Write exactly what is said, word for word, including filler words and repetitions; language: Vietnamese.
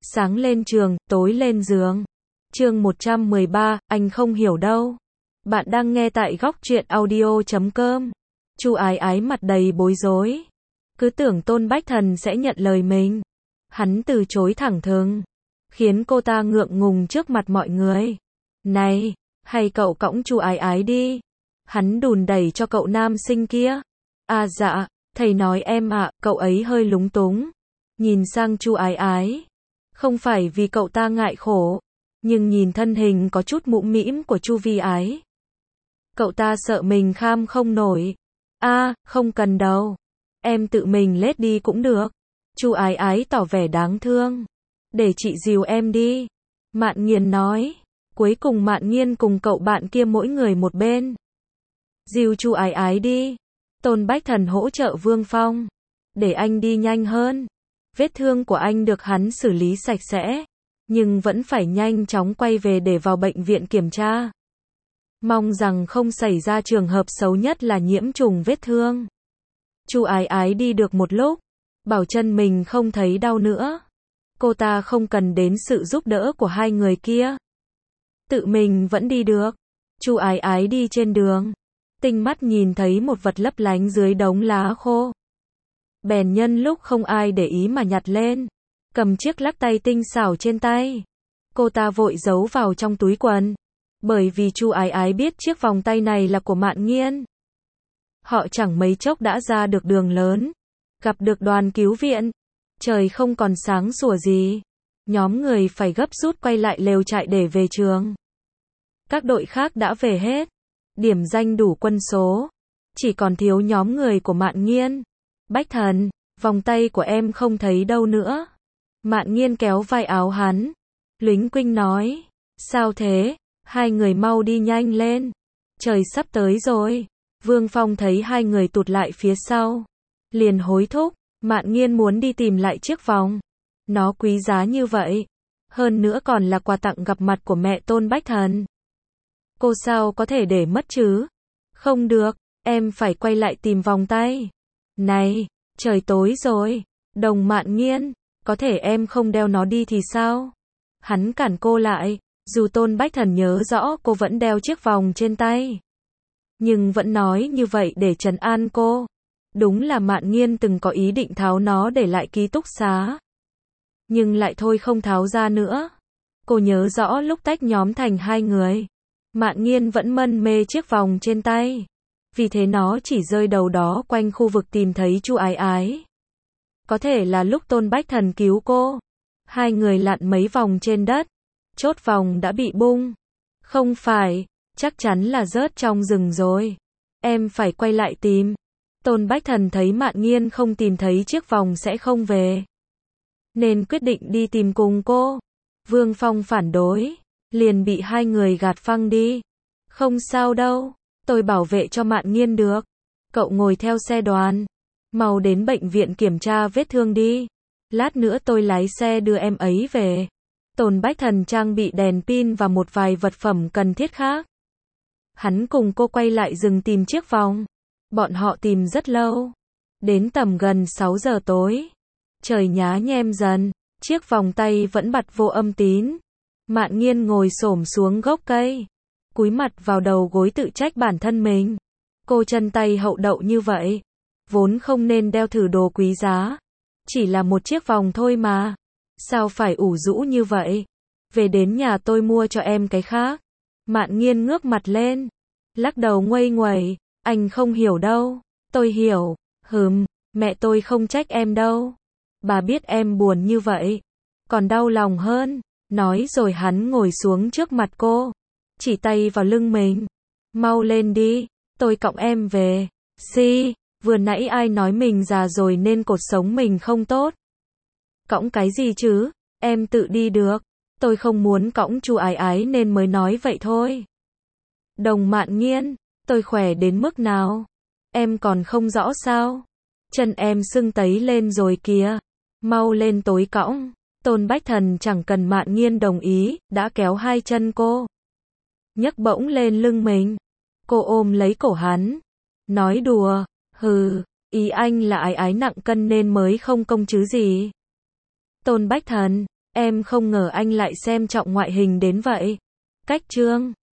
Sáng lên trường, tối lên giường. Chương một trăm mười ba, anh không hiểu đâu. Bạn đang nghe tại góc truyện audio chấm com. Chu Ái Ái mặt đầy bối rối. Cứ tưởng Tôn Bách Thần sẽ nhận lời mình. Hắn từ chối thẳng thừng, khiến cô ta ngượng ngùng trước mặt mọi người. Này, hay cậu cõng Chu Ái Ái đi. Hắn đùn đẩy cho cậu nam sinh kia. À dạ, thầy nói em ạ, cậu ấy hơi lúng túng. Nhìn sang Chu Ái Ái. Không phải vì cậu ta ngại khổ, nhưng nhìn thân hình có chút mũm mĩm của Chu Vi Ái. Cậu ta sợ mình kham không nổi. A, à, không cần đâu. Em tự mình lết đi cũng được. Chu Ái Ái tỏ vẻ đáng thương. Để chị dìu em đi. Mạn Nghiên nói. Cuối cùng Mạn Nghiên cùng cậu bạn kia mỗi người một bên. Dìu Chu Ái Ái đi. Tôn Bách Thần hỗ trợ Vương Phong. Để anh đi nhanh hơn. Vết thương của anh được hắn xử lý sạch sẽ, nhưng vẫn phải nhanh chóng quay về để vào bệnh viện kiểm tra. Mong rằng không xảy ra trường hợp xấu nhất là nhiễm trùng vết thương. Chu Ái Ái đi được một lúc, bảo chân mình không thấy đau nữa. Cô ta không cần đến sự giúp đỡ của hai người kia. Tự mình vẫn đi được. Chu Ái Ái đi trên đường, tinh mắt nhìn thấy một vật lấp lánh dưới đống lá khô. Bèn nhân lúc không ai để ý mà nhặt lên, cầm chiếc lắc tay tinh xảo trên tay. Cô ta vội giấu vào trong túi quần, bởi vì Chu Ái Ái biết chiếc vòng tay này là của Mạn Nghiên. Họ chẳng mấy chốc đã ra được đường lớn, gặp được đoàn cứu viện. Trời không còn sáng sủa gì, nhóm người phải gấp rút quay lại lều trại để về trường. Các đội khác đã về hết, điểm danh đủ quân số, chỉ còn thiếu nhóm người của Mạn Nghiên. Bách Thần, vòng tay của em không thấy đâu nữa. Mạn Nghiên kéo vai áo hắn, lính quinh nói. Sao thế? Hai người mau đi nhanh lên. Trời sắp tới rồi. Vương Phong thấy hai người tụt lại phía sau, liền hối thúc. Mạn Nghiên muốn đi tìm lại chiếc vòng. Nó quý giá như vậy. Hơn nữa còn là quà tặng gặp mặt của mẹ Tôn Bách Thần. Cô sao có thể để mất chứ? Không được, em phải quay lại tìm vòng tay. Này, trời tối rồi. Đồng Mạn Nghiên, có thể em không đeo nó đi thì sao? Hắn cản cô lại, dù Tôn Bách Thần nhớ rõ cô vẫn đeo chiếc vòng trên tay, nhưng vẫn nói như vậy để trấn an cô. Đúng là Mạn Nghiên từng có ý định tháo nó để lại ký túc xá, nhưng lại thôi không tháo ra nữa. Cô nhớ rõ lúc tách nhóm thành hai người, Mạn Nghiên vẫn mân mê chiếc vòng trên tay. Vì thế nó chỉ rơi đầu đó quanh khu vực tìm thấy Chu Ái Ái. Có thể là lúc Tôn Bách Thần cứu cô. Hai người lặn mấy vòng trên đất. Chốt vòng đã bị bung. Không phải, chắc chắn là rớt trong rừng rồi. Em phải quay lại tìm. Tôn Bách Thần thấy Mạn Nghiên không tìm thấy chiếc vòng sẽ không về, nên quyết định đi tìm cùng cô. Vương Phong phản đối, liền bị hai người gạt phăng đi. Không sao đâu. Tôi bảo vệ cho Mạn Nghiên được. Cậu ngồi theo xe đoàn, mau đến bệnh viện kiểm tra vết thương đi. Lát nữa tôi lái xe đưa em ấy về. Tôn Bách Thần trang bị đèn pin và một vài vật phẩm cần thiết khác. Hắn cùng cô quay lại rừng tìm chiếc vòng. Bọn họ tìm rất lâu. Đến tầm gần sáu giờ tối. Trời nhá nhem dần. Chiếc vòng tay vẫn bật vô âm tín. Mạn Nghiên ngồi xổm xuống gốc cây, cúi mặt vào đầu gối tự trách bản thân mình. Cô chân tay hậu đậu như vậy, vốn không nên đeo thử đồ quý giá. Chỉ là một chiếc vòng thôi mà. Sao phải ủ rũ như vậy? Về đến nhà tôi mua cho em cái khác. Mạn Nghiên ngước mặt lên, lắc đầu nguây nguẩy. Anh không hiểu đâu. Tôi hiểu. Hừm, mẹ tôi không trách em đâu. Bà biết em buồn như vậy, còn đau lòng hơn. Nói rồi hắn ngồi xuống trước mặt cô, chỉ tay vào lưng mình. Mau lên đi, tôi cõng em về. Si, vừa nãy ai nói mình già rồi nên cột sống mình không tốt. Cõng cái gì chứ, em tự đi được. Tôi không muốn cõng Chu Ái Ái nên mới nói vậy thôi. Đồng Mạn Nghiên, tôi khỏe đến mức nào? Em còn không rõ sao? Chân em sưng tấy lên rồi kìa. Mau lên tối cõng. Tôn Bách Thần chẳng cần Mạn Nghiên đồng ý, đã kéo hai chân cô, nhấc bổng lên lưng mình. Cô ôm lấy cổ hắn, nói đùa. Hừ, ý anh là Ái Ái nặng cân nên mới không công chứ gì. Tôn Bách Thần, Em không ngờ anh lại xem trọng ngoại hình đến vậy. Cách chương